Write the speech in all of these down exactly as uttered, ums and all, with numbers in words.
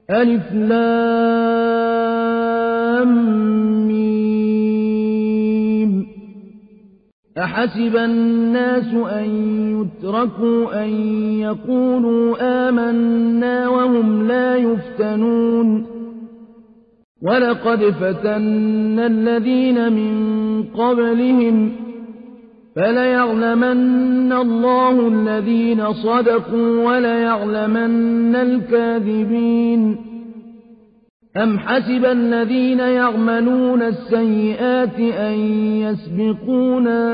ألف لام ميم. أحسب الناس أن يتركوا أن يقولوا آمنا وهم لا يفتنون ولقد فتنا الذين من قبلهم فليعلمن الله الذين صدقوا وليعلمن الكاذبين. أم حسب الذين يعملون السيئات أن يسبقونا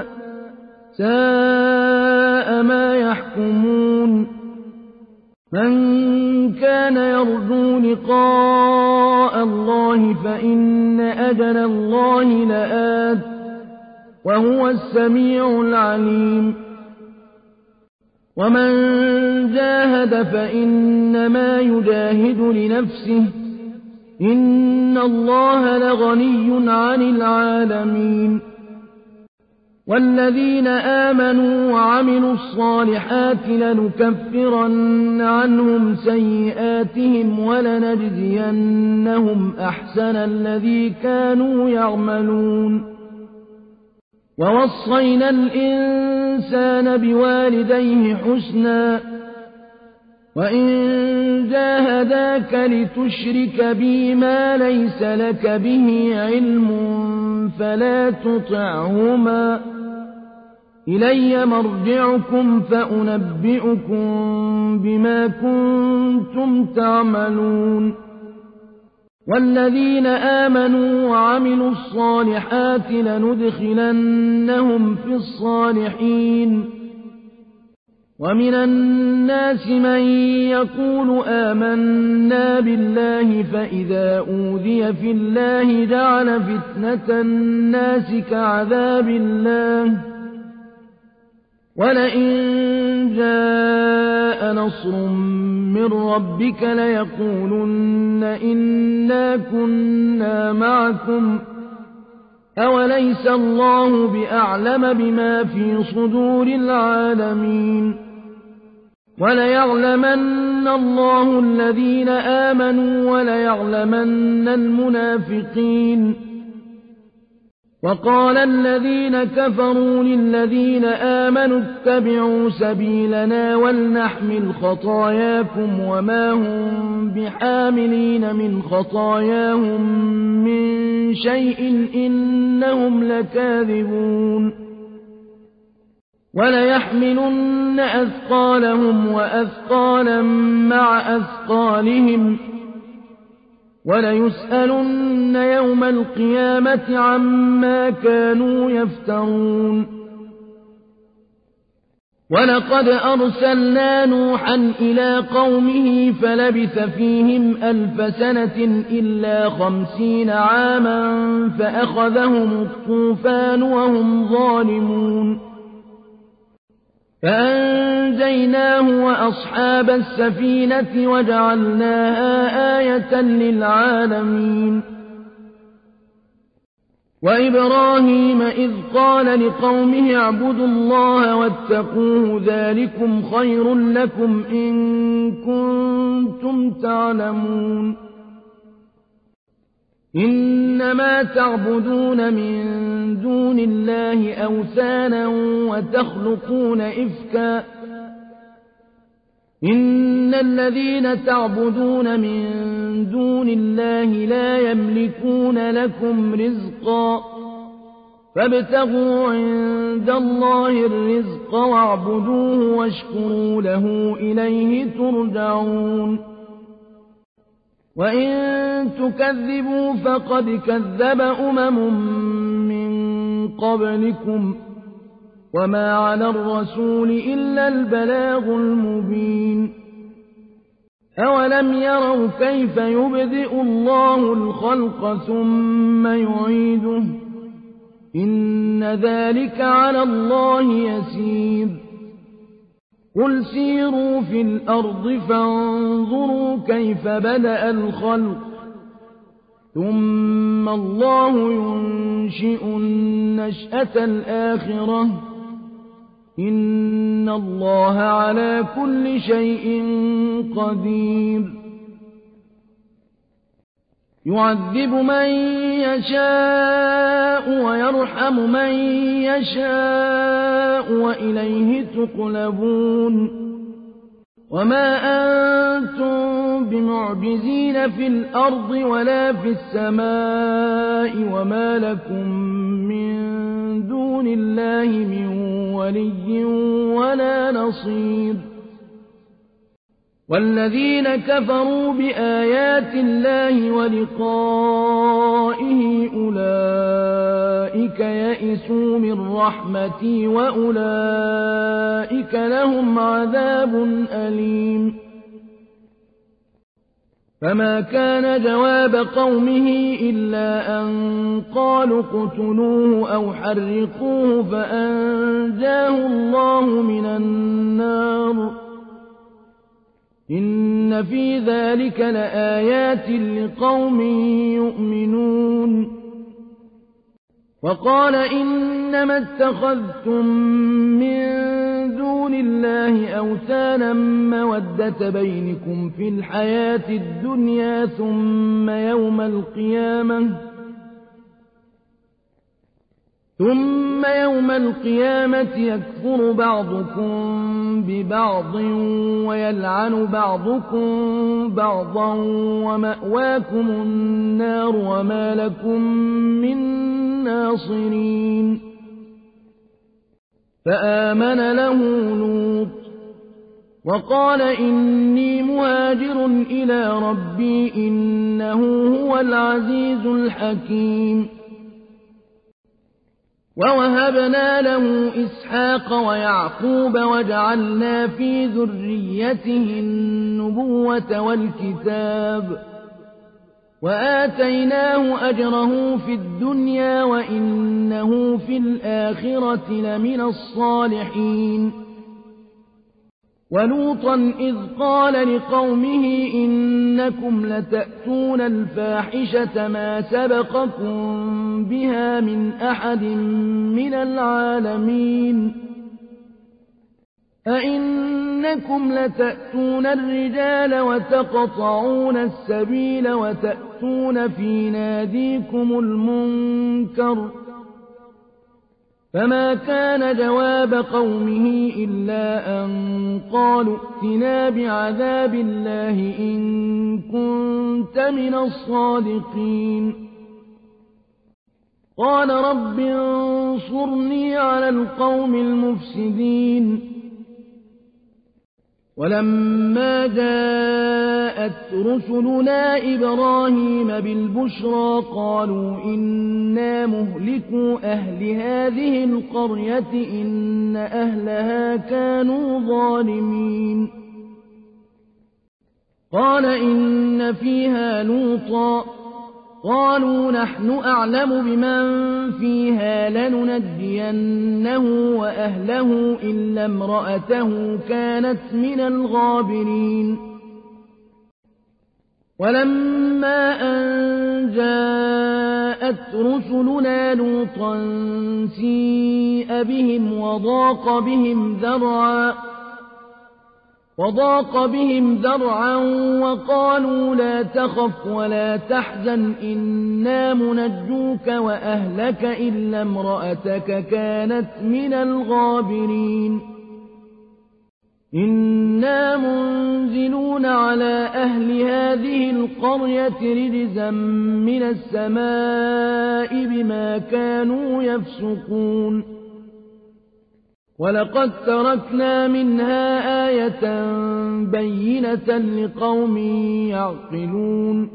ساء ما يحكمون. من كان يرجو لقاء الله فإن أجل الله لآت وهو السميع العليم. ومن جاهد فإنما يجاهد لنفسه إن الله لغني عن العالمين. والذين آمنوا وعملوا الصالحات لنكفرن عنهم سيئاتهم ولنجزينهم أحسن الذي كانوا يعملون. ووصينا الإنسان بوالديه حسنا وإن جاهداك لتشرك بي ما ليس لك به علم فلا تطعهما إلي مرجعكم فأنبئكم بما كنتم تعملون. والذين آمنوا وعملوا الصالحات لندخلنهم في الصالحين. ومن الناس من يقول آمنا بالله فإذا أوذي في الله جعل فتنة الناس كعذاب الله ولئن جاء نصر من ربك ليقولن إنا كنا معكم أوليس الله بأعلم بما في صدور العالمين. وليعلمن الله الذين آمنوا وليعلمن المنافقين. وقال الذين كفروا للذين آمنوا اتبعوا سبيلنا ولنحمل خطاياكم وما هم بحاملين من خطاياهم من شيء إنهم لكاذبون. وليحملن أثقالهم وأثقالا مع أثقالهم وليسألن يوم القيامة عما كانوا يفترون. ولقد أرسلنا نوحا إلى قومه فلبث فيهم ألف سنة إلا خمسين عاما فأخذهم الطوفان وهم ظالمون فأنجيناه وأصحاب السفينة وجعلناها آية للعالمين. وإبراهيم إذ قال لقومه اعبدوا الله واتقوه ذلكم خير لكم إن كنتم تعلمون. إنما تعبدون من دون الله أوثانا وتخلقون إفكا إن الذين تعبدون من دون الله لا يملكون لكم رزقا فابتغوا عند الله الرزق واعبدوه واشكروا له إليه ترجعون. وإن تكذبوا فقد كذب أمم من قبلكم وما على الرسول إلا البلاغ المبين. أولم يروا كيف يبدئ الله الخلق ثم يعيده إن ذلك على الله يسير. قل سيروا في الأرض فانظروا كيف بدأ الخلق ثم الله ينشئ النشأة الآخرة إن الله على كل شيء قدير. يعذب من يشاء ويرحم من يشاء وإليه تقلبون وما أنتم بمعجزين في الأرض ولا في السماء وما لكم من دون الله من ولي ولا نصير والذين كفروا بآيات الله ولقائه أولئك يئسوا من رحمتي وأولئك لهم عذاب أليم فما كان جواب قومه إلا أن قالوا اقتلوه أو حرقوه فأنجاه الله من النار إن في ذلك لآيات لقوم يؤمنون وقال إنما اتخذتم من دون الله أوثانا مودة بينكم في الحياة الدنيا ثم يوم القيامة ثم يوم القيامة يكفر بعضكم ببعض ويلعن بعضكم بعضا ومأواكم النار وما لكم من ناصرين فآمن له لوط وقال إني مهاجر إلى ربي إنه هو العزيز الحكيم ووهبنا له إسحاق ويعقوب وجعلنا في ذريته النبوة والكتاب وآتيناه أجره في الدنيا وإنه في الآخرة لمن الصالحين ولوطا إذ قال لقومه إنكم لتأتون الفاحشة ما سبقكم بها من أحد من العالمين أئنكم لتأتون الرجال وتقطعون السبيل وتأتون في ناديكم المنكر فما كان جواب قومه إلا أن قالوا ائتنا بعذاب الله إن كنت من الصادقين قال رب انصرني على القوم المفسدين ولما جاءت رسلنا إبراهيم بالبشرى قالوا إنا مهلكو أهل هذه القرية إن أهلها كانوا ظالمين قال إن فيها لوطا قالوا نحن أعلم بمن فيها لننجينه وأهله إلا امرأته كانت من الغابرين ولما أن جاءت رسلنا لوطا سيء بهم وضاق بهم ذرعا وضاق بهم ذرعا وقالوا لا تخف ولا تحزن إنا منجوك وأهلك إلا امرأتك كانت من الغابرين إنا منزلون على أهل هذه القرية رجزا من السماء بما كانوا يفسقون ولقد تركنا منها آية بينة لقوم يعقلون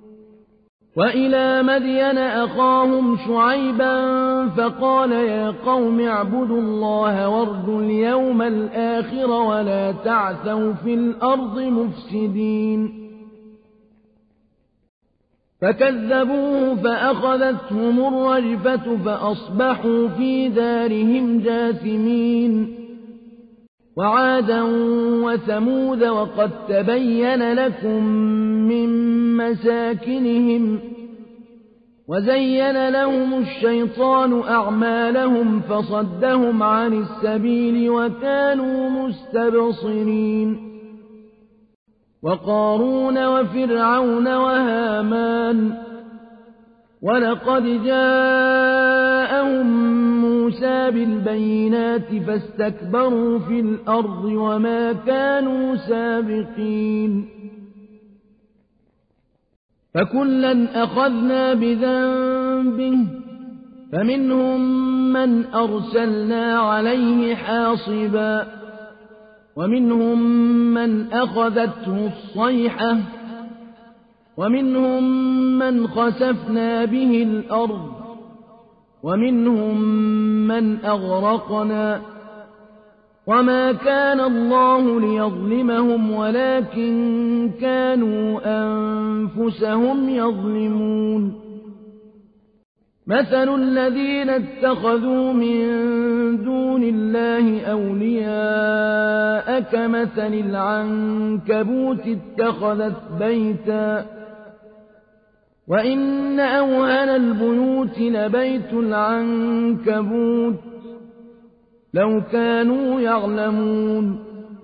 وإلى مدين أخاهم شعيبا فقال يا قوم اعبدوا الله وارجوا اليوم الآخر ولا تعثوا في الأرض مفسدين فكذبوه فأخذتهم الرجفة فأصبحوا في دارهم جاثمين وعادا وثمود وقد تبين لكم من مساكنهم وزين لهم الشيطان أعمالهم فصدهم عن السبيل وكانوا مستبصرين وقارون وفرعون وهامان ولقد جاءهم موسى بالبينات فاستكبروا في الأرض وما كانوا سابقين فكلا أخذنا بذنبه فمنهم من أرسلنا عليه حاصبا ومنهم من أخذته الصيحة ومنهم من خسفنا به الأرض ومنهم من أغرقنا وما كان الله ليظلمهم ولكن كانوا أنفسهم يظلمون مثل الذين اتخذوا من دون الله أولياء كمثل العنكبوت اتخذت بيتا وإن أوهن البيوت لبيت العنكبوت لو كانوا يعلمون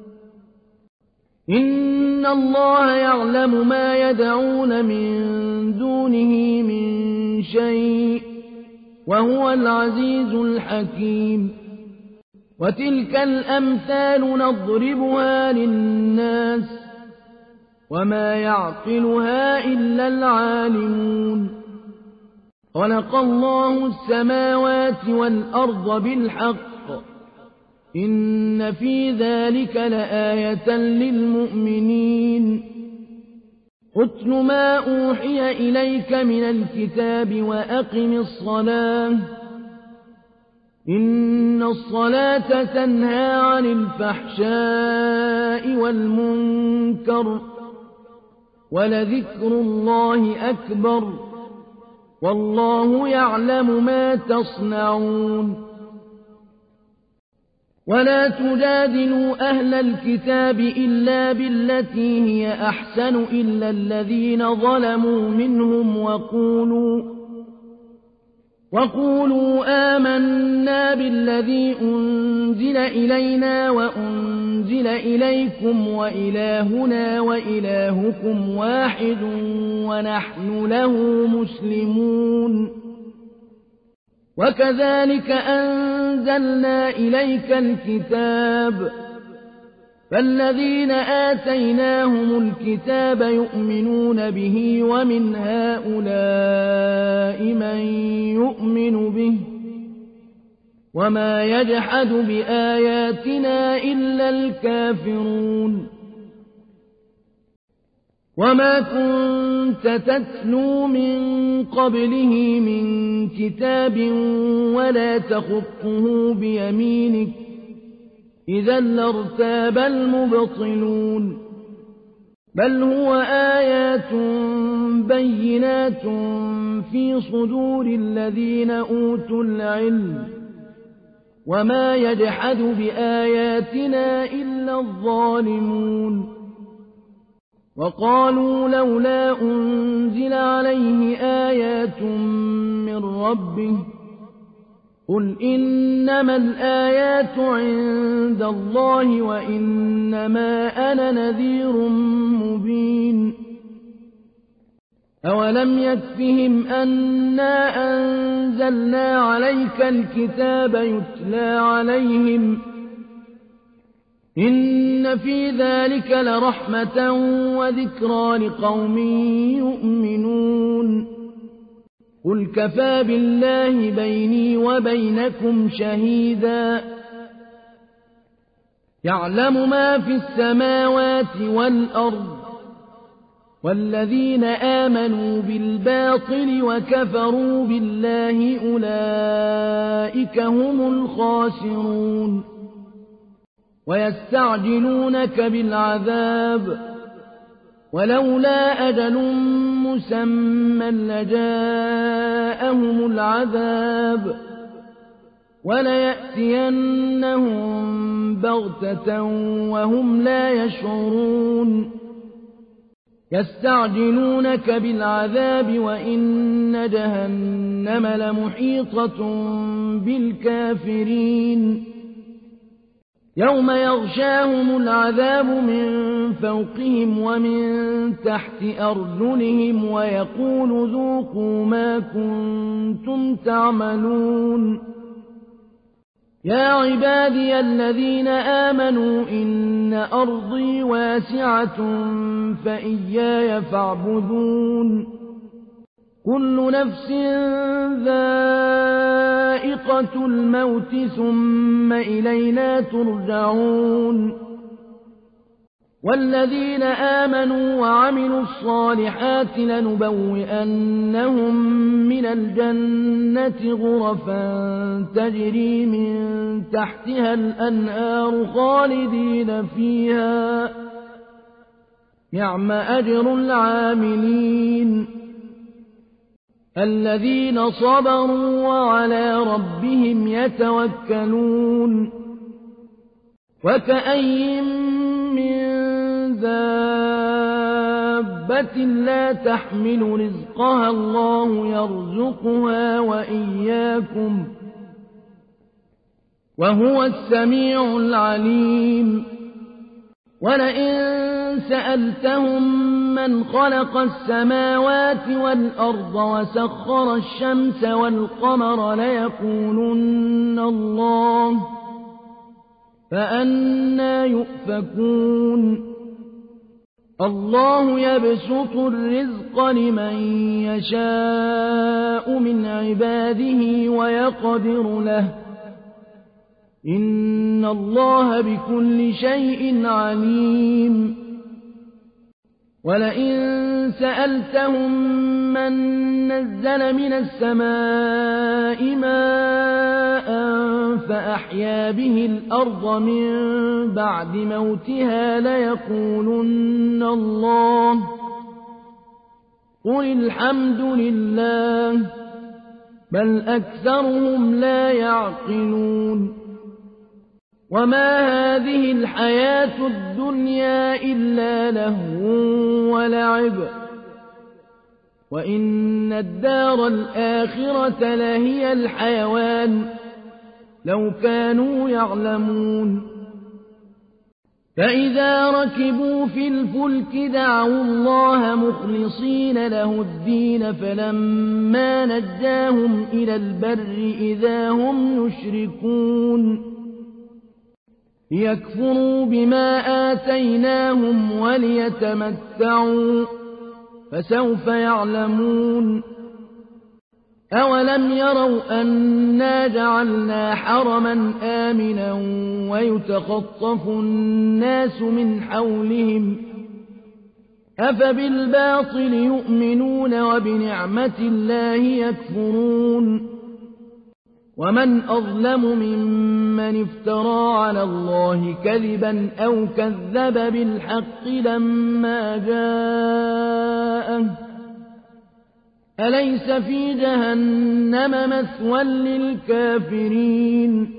إن الله يعلم ما يدعون من دونه من شيء وهو العزيز الحكيم وتلك الأمثال نضربها للناس وما يعقلها إلا العالمون خلق الله السماوات والأرض بالحق إن في ذلك لآية للمؤمنين اتل ما أوحي إليك من الكتاب وأقم الصلاة إن الصلاة تنهى عن الفحشاء والمنكر ولذكر الله أكبر والله يعلم ما تصنعون ولا تجادلوا أهل الكتاب إلا بالتي هي أحسن إلا الذين ظلموا منهم وقولوا وقولوا آمنا بالذي أنزل إلينا وأنزل إليكم وإلهنا وإلهكم واحد ونحن له مسلمون وكذلك أنزلنا إليك الكتاب فالذين آتيناهم الكتاب يؤمنون به ومن هؤلاء من يؤمن به وما يجحد بآياتنا إلا الكافرون وما كنت تتلو من قبله من كتاب ولا تخطه بيمينك إذا لارتاب المبطلون بل هو آيات بينات في صدور الذين أوتوا العلم وما يجحد بآياتنا إلا الظالمون وقالوا لولا أنزل عليه آيات من ربه قل إنما الآيات عند الله وإنما أنا نذير مبين أولم يكفهم أنا أنزلنا عليك الكتاب يتلى عليهم إن في ذلك لرحمة وذكرى لقوم يؤمنون قل كفى بالله بيني وبينكم شهيدا يعلم ما في السماوات والأرض والذين آمنوا بالباطل وكفروا بالله أولئك هم الخاسرون ويستعجلونك بالعذاب ولولا أجل مسمى لجاءهم العذاب وليأتينهم بغتة وهم لا يشعرون يستعجلونك بالعذاب وإن جهنم لمحيطة بالكافرين يوم يغشاهم العذاب من فوقهم ومن تحت أرجلهم ويقول ذوقوا ما كنتم تعملون يا عبادي الذين آمنوا إن أرضي واسعة فإياي فاعبدون كل نفس ذائقة الموت ثم إلينا ترجعون والذين آمنوا وعملوا الصالحات لنبوئنهم من الجنة غرفا تجري من تحتها الأنهار خالدين فيها نعم أجر العاملين الذين صبروا وعلى ربهم يتوكلون وكأي من دابة لا تحمل رزقها الله يرزقها وإياكم وهو السميع العليم ولئن سألتهم من خلق السماوات والأرض وسخر الشمس والقمر ليقولن الله فأنى يؤفكون الله يبسط الرزق لمن يشاء من عباده ويقدر له إن الله بكل شيء عليم ولئن سألتهم من نزل من السماء ماء فأحيا به الأرض من بعد موتها ليقولن الله قل الحمد لله بل أكثرهم لا يعقلون وما هذه الحياة الدنيا إلا لهو ولعب وإن الدار الآخرة لهي الحيوان لو كانوا يعلمون فإذا ركبوا في الفلك دعوا الله مخلصين له الدين فلما نجاهم إلى البر إذا هم يشركون ليكفروا بما آتيناهم وليتمتعوا فسوف يعلمون أولم يروا أنا جعلنا حرما آمنا ويتخطف الناس من حولهم أفبالباطل يؤمنون وبنعمة الله يكفرون ومن أظلم ممن افترى على الله كذبا أو كذب بالحق لما جاءه أليس في جهنم مثوى للكافرين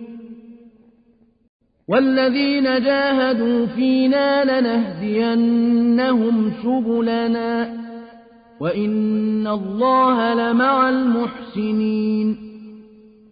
والذين جاهدوا فينا لنهدينهم سبلنا وإن الله لمع المحسنين